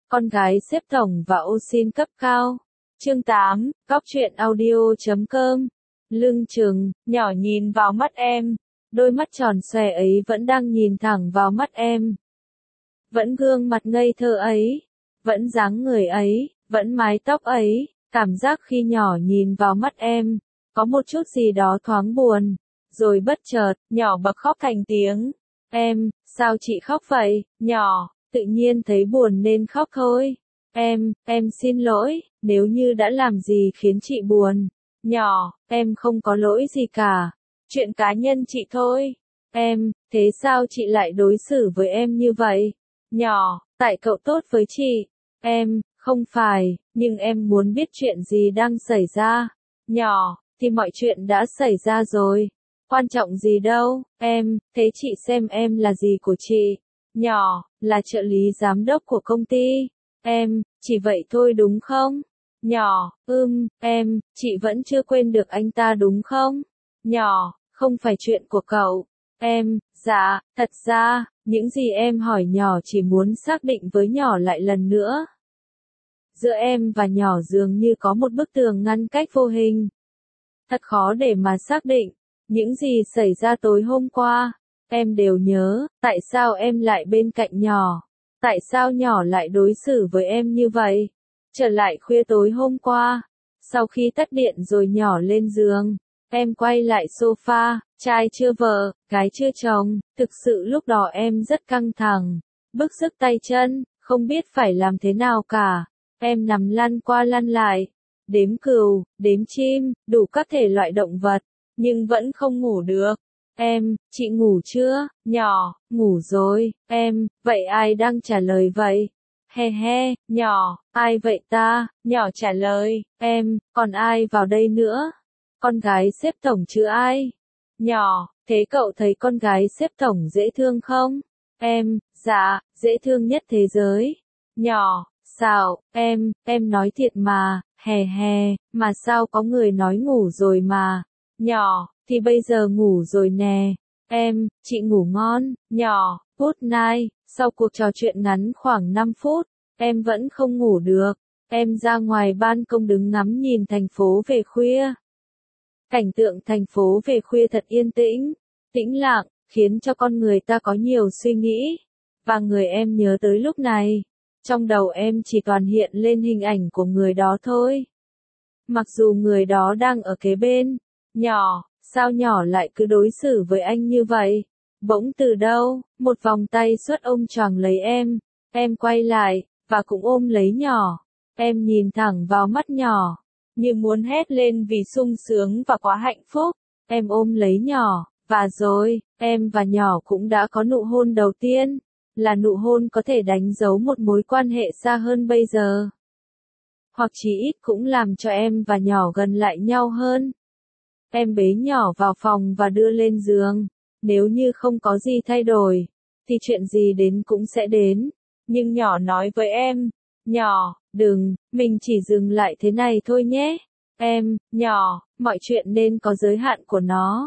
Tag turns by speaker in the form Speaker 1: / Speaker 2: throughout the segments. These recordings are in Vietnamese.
Speaker 1: Con gái xếp tổng và ô sin cấp cao. Chương 8, Góc truyện audio.com. Lưng chừng, nhỏ nhìn vào mắt em. Đôi mắt tròn xòe ấy vẫn đang nhìn thẳng vào mắt em. Vẫn gương mặt ngây thơ ấy. Vẫn dáng người ấy, vẫn mái tóc ấy. Cảm giác khi nhỏ nhìn vào mắt em, có một chút gì đó thoáng buồn. Rồi bất chợt, nhỏ bật khóc thành tiếng. Em, sao chị khóc vậy, nhỏ? Tự nhiên thấy buồn nên khóc thôi. Em xin lỗi, nếu như đã làm gì khiến chị buồn. Nhỏ, em không có lỗi gì cả. Chuyện cá nhân chị thôi. Thế sao chị lại đối xử với em như vậy? Nhỏ, tại cậu tốt với chị. Không phải, nhưng em muốn biết chuyện gì đang xảy ra. Nhỏ, thì mọi chuyện đã xảy ra rồi. Quan trọng gì đâu, thế chị xem em là gì của chị? Nhỏ, là trợ lý giám đốc của công ty. Chỉ vậy thôi đúng không? Nhỏ, chị vẫn chưa quên được anh ta đúng không? Nhỏ, không phải chuyện của cậu. Dạ, thật ra, những gì em hỏi nhỏ chỉ muốn xác định với nhỏ lại lần nữa. Giữa em và nhỏ dường như có một bức tường ngăn cách vô hình. Thật khó để mà xác định. Những gì xảy ra tối hôm qua, em đều nhớ. Tại sao em lại bên cạnh nhỏ? Tại sao nhỏ lại đối xử với em như vậy? Trở lại khuya tối hôm qua, sau khi tắt điện rồi nhỏ lên giường, em quay lại sofa, trai chưa vợ, gái chưa chồng. Thực sự lúc đó em rất căng thẳng, bứt rứt tay chân, không biết phải làm thế nào cả. Em nằm lăn qua lăn lại, đếm cừu, đếm chim, đủ các thể loại động vật, nhưng vẫn không ngủ được. Chị ngủ chưa? Nhỏ, ngủ rồi. Vậy ai đang trả lời vậy? He he, nhỏ, ai vậy ta? Nhỏ trả lời. Còn ai vào đây nữa? Con gái xếp tổng chứ ai? Nhỏ, thế cậu thấy con gái xếp tổng dễ thương không? Dạ, dễ thương nhất thế giới. Nhỏ, sao, em nói thiệt mà, hè hè, mà sao có người nói ngủ rồi mà. Nhỏ, thì bây giờ ngủ rồi nè. Chị ngủ ngon. Nhỏ, good night. Sau cuộc trò chuyện ngắn khoảng 5 phút, em vẫn không ngủ được. Em ra ngoài ban công đứng ngắm nhìn thành phố về khuya. Cảnh tượng thành phố về khuya thật yên tĩnh, tĩnh lặng, khiến cho con người ta có nhiều suy nghĩ. Và người em nhớ tới lúc này, trong đầu em chỉ toàn hiện lên hình ảnh của người đó thôi. Mặc dù người đó đang ở kế bên. Nhỏ, sao nhỏ lại cứ đối xử với anh như vậy? Bỗng từ đâu, một vòng tay xuất ôm choàng lấy em. Em quay lại, và cũng ôm lấy nhỏ. Em nhìn thẳng vào mắt nhỏ, như muốn hét lên vì sung sướng và quá hạnh phúc. Em ôm lấy nhỏ, và rồi, em và nhỏ cũng đã có nụ hôn đầu tiên. Là nụ hôn có thể đánh dấu một mối quan hệ xa hơn bây giờ. Hoặc chí ít cũng làm cho em và nhỏ gần lại nhau hơn. Em bế nhỏ vào phòng và đưa lên giường. Nếu như không có gì thay đổi, thì chuyện gì đến cũng sẽ đến. Nhưng nhỏ nói với em, nhỏ, đừng, mình chỉ dừng lại thế này thôi nhé. Nhỏ, mọi chuyện nên có giới hạn của nó.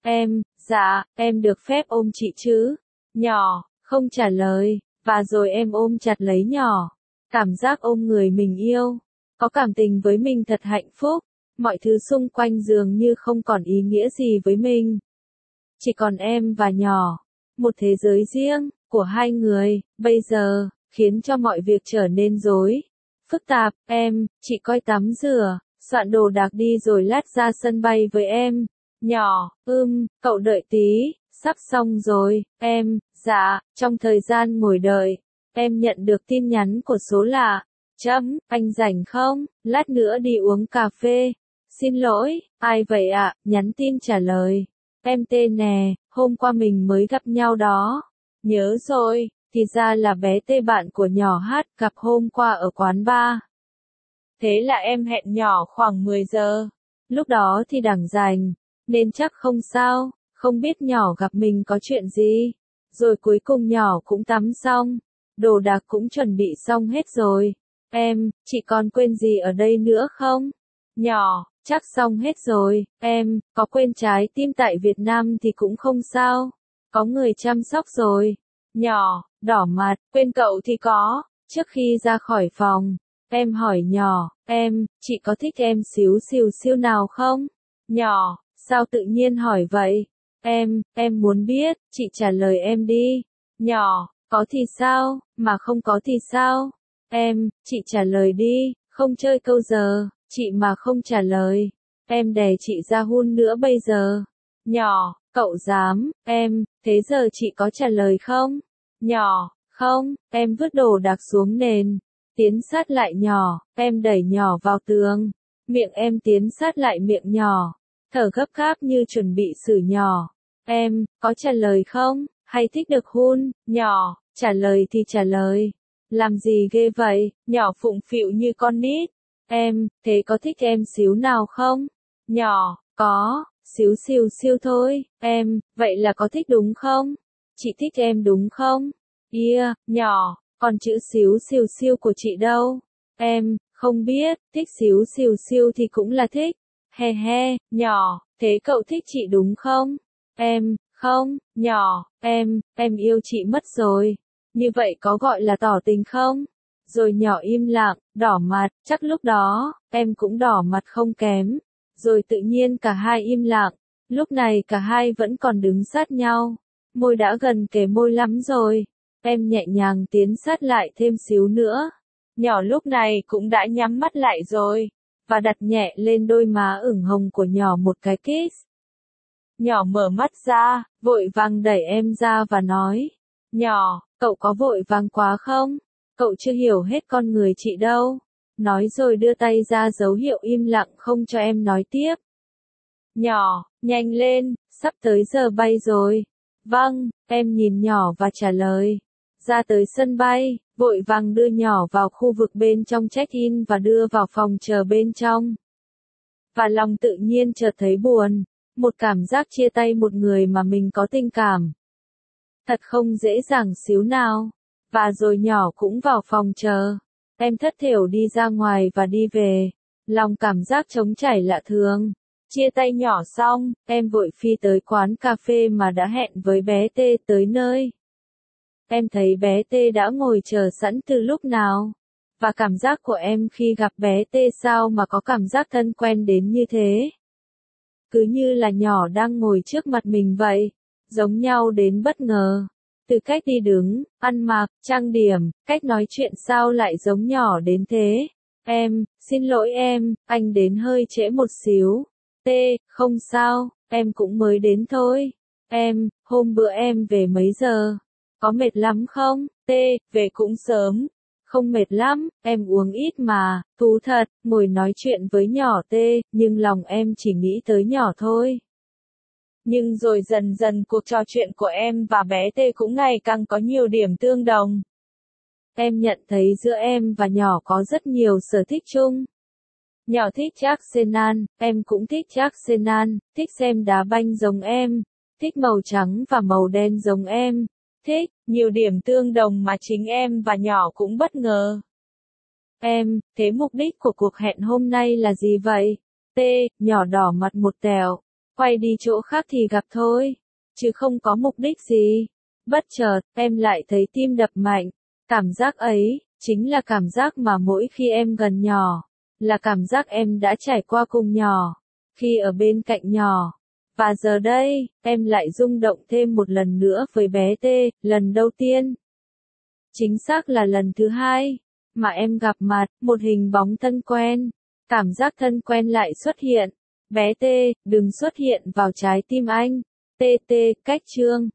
Speaker 1: Dạ, em được phép ôm chị chứ? Nhỏ, không trả lời, và rồi em ôm chặt lấy nhỏ. Cảm giác ôm người mình yêu, có cảm tình với mình thật hạnh phúc. Mọi thứ xung quanh dường như không còn ý nghĩa gì với mình. Chỉ còn em và nhỏ. Một thế giới riêng, của hai người, bây giờ, khiến cho mọi việc trở nên rối, phức tạp. Chị coi tắm rửa, soạn đồ đạc đi rồi lát ra sân bay với em. Nhỏ, cậu đợi tí, sắp xong rồi. Dạ, trong thời gian ngồi đợi, em nhận được tin nhắn của số lạ. Anh rảnh không? Lát nữa đi uống cà phê. Xin lỗi, ai vậy ạ? Nhắn tin trả lời. Em tên nè, hôm qua mình mới gặp nhau đó. Nhớ rồi, thì ra là bé Tê bạn của nhỏ hát gặp hôm qua ở quán bar. Thế là em hẹn nhỏ khoảng 10 giờ. Lúc đó thì đằng rảnh, nên chắc không sao, không biết nhỏ gặp mình có chuyện gì. Rồi cuối cùng nhỏ cũng tắm xong, đồ đạc cũng chuẩn bị xong hết rồi. Chị còn quên gì ở đây nữa không? Nhỏ, chắc xong hết rồi. Có quên trái tim tại Việt Nam thì cũng không sao. Có người chăm sóc rồi. Nhỏ, đỏ mặt, quên cậu thì có. Trước khi ra khỏi phòng, em hỏi nhỏ, chị có thích em xíu xìu xiu nào không? Nhỏ, sao tự nhiên hỏi vậy? Em muốn biết, chị trả lời em đi. Nhỏ, có thì sao, mà không có thì sao? Chị trả lời đi, không chơi câu giờ, chị mà không trả lời. Em đè chị ra hun nữa bây giờ. Nhỏ, cậu dám, thế giờ chị có trả lời không? Nhỏ, không, em vứt đồ đạc xuống nền. Tiến sát lại nhỏ, em đẩy nhỏ vào tường. Miệng em tiến sát lại miệng nhỏ. Thở gấp gáp như chuẩn bị xử nhỏ. Em, có trả lời không? Hay thích được hun? Nhỏ, trả lời thì trả lời. Làm gì ghê vậy? Nhỏ phụng phịu như con nít. Thế có thích em xíu nào không? Nhỏ, có, xíu xìu xiu thôi. Vậy là có thích đúng không? Chị thích em đúng không? Nhỏ, còn chữ xíu xìu xiu của chị đâu? Không biết, thích xíu xìu xiu thì cũng là thích. He he, nhỏ, thế cậu thích chị đúng không? Không, nhỏ, em yêu chị mất rồi. Như vậy có gọi là tỏ tình không? Rồi nhỏ im lặng, đỏ mặt, chắc lúc đó, em cũng đỏ mặt không kém. Rồi tự nhiên cả hai im lặng, lúc này cả hai vẫn còn đứng sát nhau. Môi đã gần kề môi lắm rồi. Em nhẹ nhàng tiến sát lại thêm xíu nữa. Nhỏ lúc này cũng đã nhắm mắt lại rồi, và đặt nhẹ lên đôi má ửng hồng của nhỏ một cái kiss. Nhỏ mở mắt ra, vội vàng đẩy em ra và nói, nhỏ, cậu có vội vàng quá không? Cậu chưa hiểu hết con người chị đâu. Nói rồi đưa tay ra dấu hiệu im lặng không cho em nói tiếp. Nhỏ, nhanh lên, sắp tới giờ bay rồi. Vâng, em nhìn nhỏ và trả lời. Ra tới sân bay, vội vàng đưa nhỏ vào khu vực bên trong check-in và đưa vào phòng chờ bên trong. Và lòng tự nhiên chợt thấy buồn, một cảm giác chia tay một người mà mình có tình cảm. Thật không dễ dàng xíu nào. Và rồi nhỏ cũng vào phòng chờ. Em thất thểu đi ra ngoài và đi về. Lòng cảm giác trống trải lạ thường. Chia tay nhỏ xong, em vội phi tới quán cà phê mà đã hẹn với bé T tới nơi. Em thấy bé T đã ngồi chờ sẵn từ lúc nào. Và cảm giác của em khi gặp bé T sao mà có cảm giác thân quen đến như thế. Cứ như là nhỏ đang ngồi trước mặt mình vậy. Giống nhau đến bất ngờ. Từ cách đi đứng, ăn mặc, trang điểm, cách nói chuyện sao lại giống nhỏ đến thế. Xin lỗi anh đến hơi trễ một xíu. T, không sao, em cũng mới đến thôi. Hôm bữa em về mấy giờ? Có mệt lắm không? T, về cũng sớm. Không mệt lắm, em uống ít mà, thú thật, ngồi nói chuyện với nhỏ T, nhưng lòng em chỉ nghĩ tới nhỏ thôi. Nhưng rồi dần dần cuộc trò chuyện của em và bé T cũng ngày càng có nhiều điểm tương đồng. Em nhận thấy giữa em và nhỏ có rất nhiều sở thích chung. Nhỏ thích Arsenal, em cũng thích Arsenal, thích xem đá banh giống em, thích màu trắng và màu đen giống em, thích nhiều điểm tương đồng mà chính em và nhỏ cũng bất ngờ. Thế mục đích của cuộc hẹn hôm nay là gì vậy? T, nhỏ đỏ mặt một tẹo. Quay đi chỗ khác thì gặp thôi, chứ không có mục đích gì. Bất chợt, em lại thấy tim đập mạnh. Cảm giác ấy, chính là cảm giác mà mỗi khi em gần nhỏ, là cảm giác em đã trải qua cùng nhỏ, khi ở bên cạnh nhỏ. Và giờ đây, em lại rung động thêm một lần nữa với bé T, lần đầu tiên. Chính xác là lần thứ hai, mà em gặp mặt, một hình bóng thân quen. Cảm giác thân quen lại xuất hiện. Bé T, đừng xuất hiện vào trái tim anh. TT, cách chương.